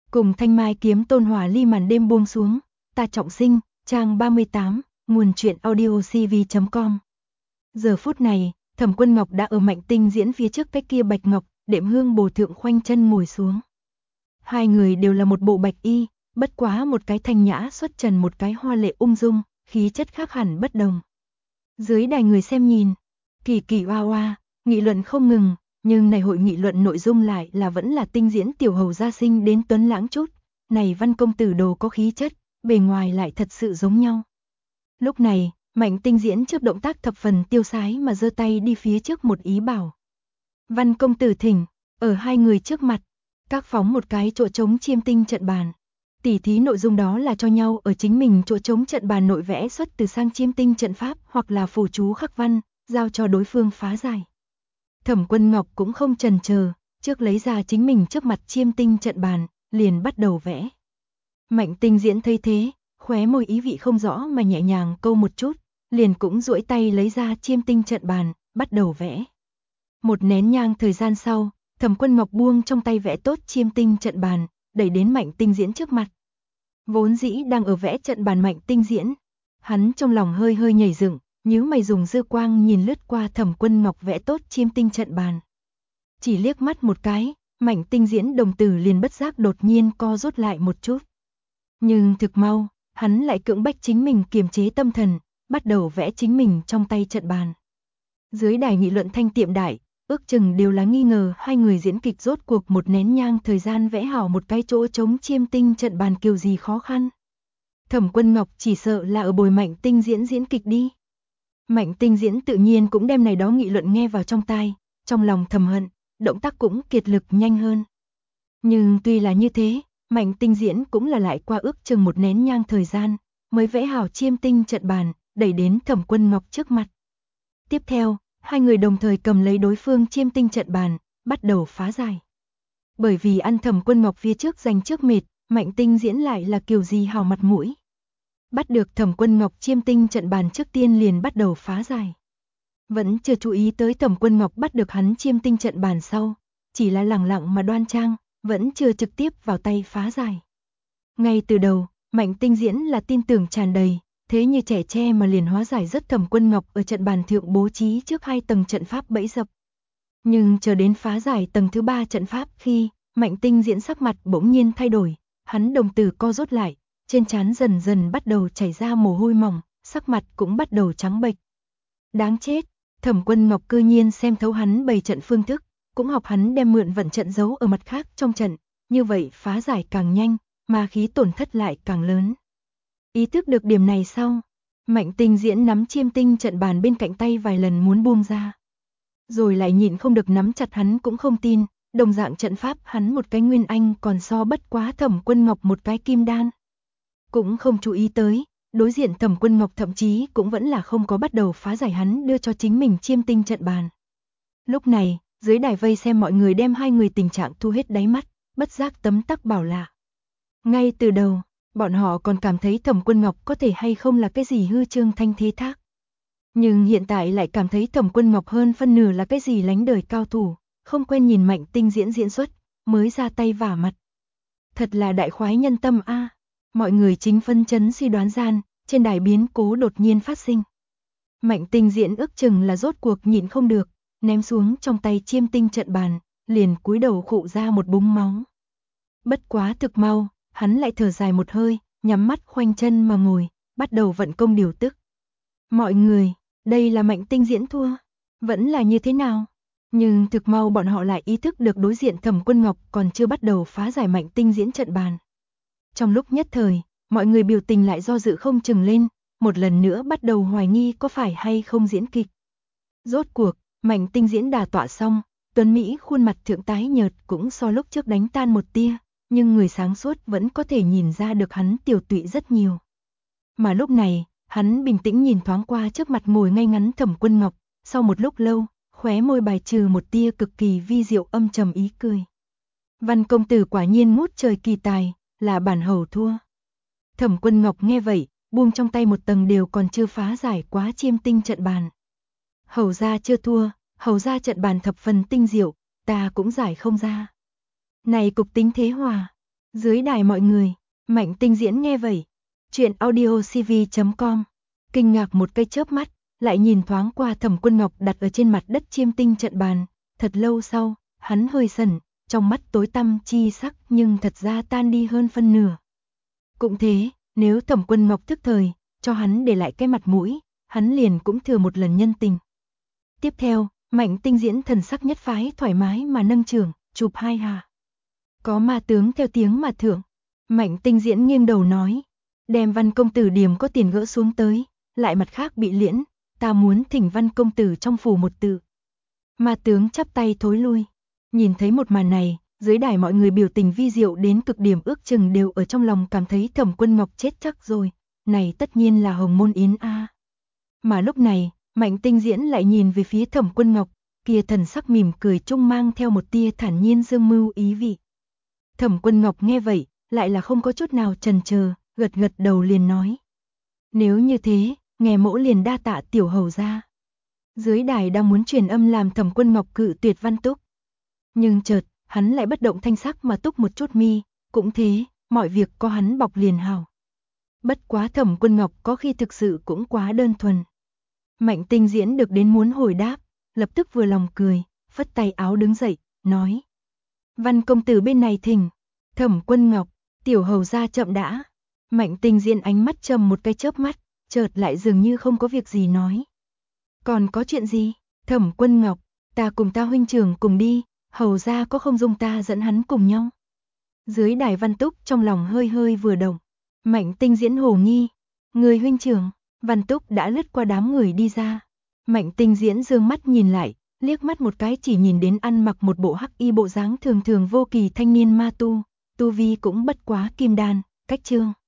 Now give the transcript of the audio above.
Cùng thanh mai kiếm tôn hỏa ly màn đêm buông xuống, ta trọng sinh, trang 38, nguồn truyện audio cv.com. Giờ phút này, Thẩm Quân Ngọc đã ở Mạnh Tinh Diễn phía trước cái kia bạch ngọc, đệm hương bồ thượng khoanh chân ngồi xuống. Hai người đều là một bộ bạch y, bất quá một cái thanh nhã xuất trần, một cái hoa lệ ung dung, khí chất khác hẳn bất đồng. Dưới đài người xem nhìn, kỳ kỳ oa oa, nghị luận không ngừng, nhưng này hội nghị luận nội dung lại là vẫn là Tinh Diễn tiểu hầu gia sinh đến tuấn lãng chút, này Văn công tử đồ có khí chất, bề ngoài lại thật sự giống nhau. Lúc này, Mạnh Tinh Diễn trước động tác thập phần tiêu sái mà giơ tay đi phía trước một ý bảo. Văn công tử thỉnh, ở hai người trước mặt, các phóng một cái chỗ trống chiêm tinh trận bàn. Tỉ thí nội dung đó là cho nhau ở chính mình chỗ trống trận bàn nội vẽ xuất từ sang chiêm tinh trận pháp hoặc là phù chú khắc văn, giao cho đối phương phá giải. Thẩm Quân Ngọc cũng không chần chờ, trước lấy ra chính mình trước mặt chiêm tinh trận bàn, liền bắt đầu vẽ. Mạnh Tinh Diễn thấy thế, khóe môi ý vị không rõ mà nhẹ nhàng câu một chút, liền cũng duỗi tay lấy ra chiêm tinh trận bàn, bắt đầu vẽ. Một nén nhang thời gian sau, Thẩm Quân Ngọc buông trong tay vẽ tốt chiêm tinh trận bàn, đẩy đến Mạnh Tinh Diễn trước mặt. Vốn dĩ đang ở vẽ trận bàn Mạnh Tinh Diễn, hắn trong lòng hơi hơi nhảy dựng, nhíu mày dùng dư quang nhìn lướt qua Thẩm Quân Ngọc vẽ tốt chiêm tinh trận bàn. Chỉ liếc mắt một cái, Mạnh Tinh Diễn đồng tử liền bất giác đột nhiên co rút lại một chút. Nhưng thực mau, hắn lại cưỡng bách chính mình kiềm chế tâm thần, bắt đầu vẽ chính mình trong tay trận bàn. Dưới đài nghị luận thanh tiệm đại, ước chừng đều là nghi ngờ hai người diễn kịch rốt cuộc một nén nhang thời gian vẽ hảo một cái chỗ trống chiêm tinh trận bàn kiểu gì khó khăn. Thẩm Quân Ngọc chỉ sợ là ở bồi Mạnh Tinh Diễn diễn kịch đi. Mạnh Tinh Diễn tự nhiên cũng đem này đó nghị luận nghe vào trong tai, trong lòng thầm hận, động tác cũng kiệt lực nhanh hơn. Nhưng tuy là như thế, Mạnh Tinh Diễn cũng là lại qua ước chừng một nén nhang thời gian, mới vẽ hảo chiêm tinh trận bàn, đẩy đến Thẩm Quân Ngọc trước mặt. Tiếp theo, hai người đồng thời cầm lấy đối phương chiêm tinh trận bàn, bắt đầu phá giải. Bởi vì ăn Thẩm Quân Ngọc phía trước giành trước mệt, Mạnh Tinh Diễn lại là kiểu gì hào mặt mũi. Bắt được Thẩm Quân Ngọc chiêm tinh trận bàn trước tiên liền bắt đầu phá giải. Vẫn chưa chú ý tới Thẩm Quân Ngọc bắt được hắn chiêm tinh trận bàn sau, chỉ là lẳng lặng mà đoan trang, vẫn chưa trực tiếp vào tay phá giải. Ngay từ đầu, Mạnh Tinh Diễn là tin tưởng tràn đầy, thế như trẻ tre mà liền hóa giải rất Thẩm Quân Ngọc ở trận bàn thượng bố trí trước 2 tầng trận pháp bẫy dập. Nhưng chờ đến phá giải tầng thứ 3 trận pháp khi, Mạnh Tinh Diễn sắc mặt bỗng nhiên thay đổi, hắn đồng tử co rút lại, trên trán dần dần bắt đầu chảy ra mồ hôi mỏng, sắc mặt cũng bắt đầu trắng bệch. Đáng chết, Thẩm Quân Ngọc cư nhiên xem thấu hắn bày trận phương thức, cũng học hắn đem mượn vận trận giấu ở mặt khác trong trận, như vậy phá giải càng nhanh, mà khí tổn thất lại càng lớn. Ý thức được điểm này sau, Mạnh Tinh Diễn nắm chiêm tinh trận bàn bên cạnh tay vài lần muốn buông ra. Rồi lại nhịn không được nắm chặt, hắn cũng không tin, đồng dạng trận pháp hắn một cái nguyên anh còn so bất quá Thẩm Quân Ngọc một cái kim đan. Cũng không chú ý tới, đối diện Thẩm Quân Ngọc thậm chí cũng vẫn là không có bắt đầu phá giải hắn đưa cho chính mình chiêm tinh trận bàn. Lúc này, dưới đài vây xem mọi người đem hai người tình trạng thu hết đáy mắt, bất giác tấm tắc bảo lạ. Ngay từ đầu, bọn họ còn cảm thấy Thẩm Quân Ngọc có thể hay không là cái gì hư trương thanh thế thác. Nhưng hiện tại lại cảm thấy Thẩm Quân Ngọc hơn phân nửa là cái gì lánh đời cao thủ, không quen nhìn Mạnh Tinh Diễn diễn xuất, mới ra tay vả mặt. Thật là đại khoái nhân tâm a. Mọi người chính phân chấn suy đoán gian, trên đài biến cố đột nhiên phát sinh. Mạnh Tinh Diễn ước chừng là rốt cuộc nhịn không được, ném xuống trong tay chiêm tinh trận bàn, liền cúi đầu khụ ra một búng máu. Bất quá thực mau, hắn lại thở dài một hơi, nhắm mắt khoanh chân mà ngồi, bắt đầu vận công điều tức. Mọi người, đây là Mạnh Tinh Diễn thua, vẫn là như thế nào? Nhưng thực mau bọn họ lại ý thức được đối diện Thẩm Quân Ngọc còn chưa bắt đầu phá giải Mạnh Tinh Diễn trận bàn. Trong lúc nhất thời, mọi người biểu tình lại do dự không chừng lên, một lần nữa bắt đầu hoài nghi có phải hay không diễn kịch. Rốt cuộc, Mạnh Tinh Diễn đả tọa xong, Tuấn Mỹ khuôn mặt thượng tái nhợt cũng so lúc trước đánh tan một tia, nhưng người sáng suốt vẫn có thể nhìn ra được hắn tiểu tụy rất nhiều. Mà lúc này, hắn bình tĩnh nhìn thoáng qua trước mặt ngồi ngay ngắn Thẩm Quân Ngọc, sau một lúc lâu, khóe môi bài trừ một tia cực kỳ vi diệu âm trầm ý cười. Văn công tử quả nhiên ngút trời kỳ tài, là bản hầu thua. Thẩm Quân Ngọc nghe vậy, buông trong tay một tầng đều còn chưa phá giải quá chiêm tinh trận bàn. Hầu gia chưa thua, hầu gia trận bàn thập phần tinh diệu, ta cũng giải không ra. Này cục tính thế hòa, Dưới đài mọi người, Mạnh Tinh Diễn nghe vậy. Chuyện audio cv.com. Kinh ngạc một cái chớp mắt, lại nhìn thoáng qua Thẩm Quân Ngọc đặt ở trên mặt đất chiêm tinh trận bàn. Thật lâu sau, hắn hơi sẩn, trong mắt tối tăm chi sắc nhưng thật ra tan đi hơn phân nửa. Cũng thế, nếu Thẩm Quân Ngọc thức thời, cho hắn để lại cái mặt mũi, hắn liền cũng thừa một lần nhân tình. Tiếp theo, Mạnh Tinh Diễn thần sắc nhất phái thoải mái mà nâng chưởng, chụp hai hạ. Có ma tướng theo tiếng mà thưởng. Mạnh Tinh Diễn nghiêng đầu nói, đem Văn công tử điểm có tiền gỡ xuống tới, lại mặt khác bị liễn, ta muốn thỉnh Văn công tử trong phủ một tự. Ma tướng chắp tay thối lui. Nhìn thấy một màn này, dưới đài mọi người biểu tình vi diệu đến cực điểm, ước chừng đều ở trong lòng cảm thấy Thẩm Quân Ngọc chết chắc rồi, này tất nhiên là Hồng Môn Yến a. Mà lúc này, Mạnh Tinh Diễn lại nhìn về phía Thẩm Quân Ngọc, kia thần sắc mỉm cười trung mang theo một tia thản nhiên dương mưu ý vị. Thẩm Quân Ngọc nghe vậy, lại là không có chút nào chần chờ, gật gật đầu liền nói. Nếu như thế, nghe mỗ liền đa tạ tiểu hầu gia. Dưới đài đang muốn truyền âm làm Thẩm Quân Ngọc cự tuyệt Văn Túc. Nhưng chợt, hắn lại bất động thanh sắc mà túc một chút mi, cũng thế, mọi việc có hắn bọc liền hảo. Bất quá Thẩm Quân Ngọc có khi thực sự cũng quá đơn thuần. Mạnh Tinh Diễn được đến muốn hồi đáp, lập tức vừa lòng cười, phất tay áo đứng dậy, nói. Văn công tử bên này thỉnh. Thẩm Quân Ngọc, tiểu hầu gia chậm đã. Mạnh Tinh Diễn ánh mắt trầm một cái chớp mắt, chợt lại dường như không có việc gì nói. Còn có chuyện gì? Thẩm Quân Ngọc, ta cùng ta huynh trưởng cùng đi, hầu gia có không dung ta dẫn hắn cùng nhau. Dưới đài Văn Túc trong lòng hơi hơi vừa động. Mạnh Tinh Diễn hồ nghi. Người huynh trưởng, Văn Túc đã lướt qua đám người đi ra. Mạnh Tinh Diễn dương mắt nhìn lại, liếc mắt một cái chỉ nhìn đến ăn mặc một bộ hắc y bộ dáng thường thường vô kỳ thanh niên ma tu vi cũng bất quá kim đan, cách chương.